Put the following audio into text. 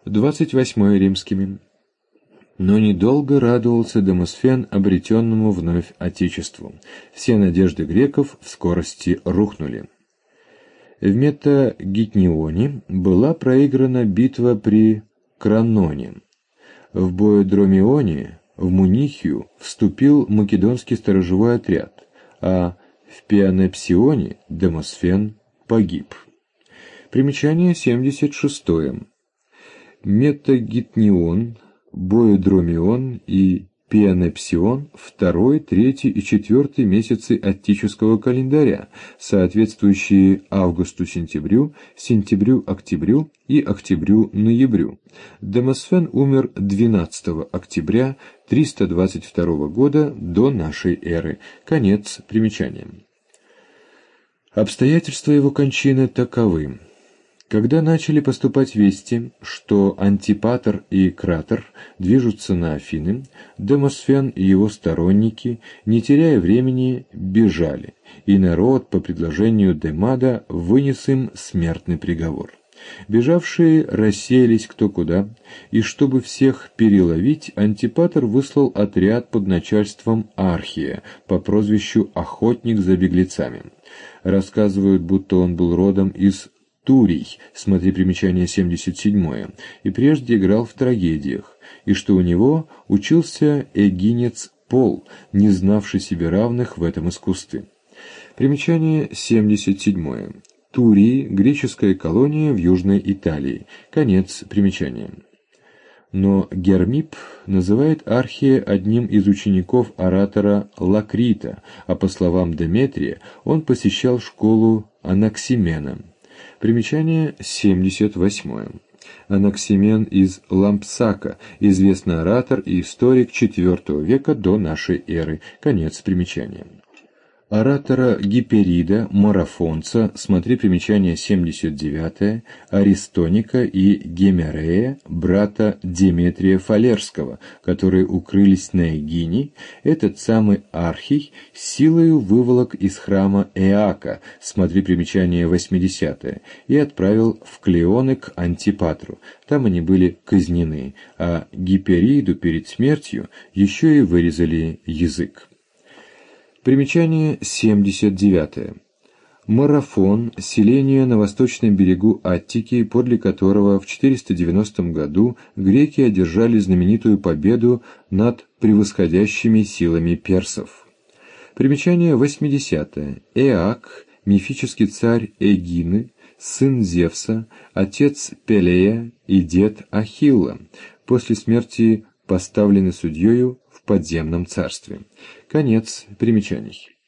28 римскими. Но недолго радовался Демосфен обретенному вновь отечеству. Все надежды греков в скорости рухнули. В Метагитнионе была проиграна битва при Краноне. В Боедромионе в Мунихию вступил македонский сторожевой отряд, а в Пианепсионе Демосфен погиб. Примечание 76. Метагитнион, Боедромион и Пианепсион – 2, 3 и 4 месяцы отеческого календаря, соответствующие августу-сентябрю, сентябрю-октябрю и октябрю-ноябрю. Демосфен умер 12 октября 322 года до нашей эры. Конец примечания. Обстоятельства его кончины таковы. Когда начали поступать вести, что Антипатр и Кратер движутся на Афины, Демосфен и его сторонники, не теряя времени, бежали, и народ по предложению Демада вынес им смертный приговор. Бежавшие рассеялись кто куда, и чтобы всех переловить, Антипатр выслал отряд под начальством Архия по прозвищу «Охотник за беглецами». Рассказывают, будто он был родом из Турий, смотри примечание 77, и прежде играл в трагедиях, и что у него учился эгинец Пол, не знавший себе равных в этом искусстве. Примечание 77. Турии – греческая колония в Южной Италии. Конец примечания. Но Гермип называет Архия одним из учеников оратора Лакрита, а по словам Деметрия, он посещал школу Анаксимена. Примечание 78. Анаксимен из Лампсака, известный оратор и историк IV века до нашей эры. Конец примечания. Оратора Гиперида, Марафонца, смотри примечание 79, Аристоника и Гемерея, брата Деметрия Фалерского, которые укрылись на Эгине, этот самый Архий силою выволок из храма Эака, смотри примечание 80, и отправил в Клеоны к Антипатру. Там они были казнены, а Гипериду перед смертью еще и вырезали язык. Примечание 79. Марафон – селение на восточном берегу Аттики, подле которого в 490 году греки одержали знаменитую победу над превосходящими силами персов. Примечание 80. Эак – мифический царь Эгины, сын Зевса, отец Пелея и дед Ахилла, после смерти поставленный судьею в подземном царстве. Конец примечаний.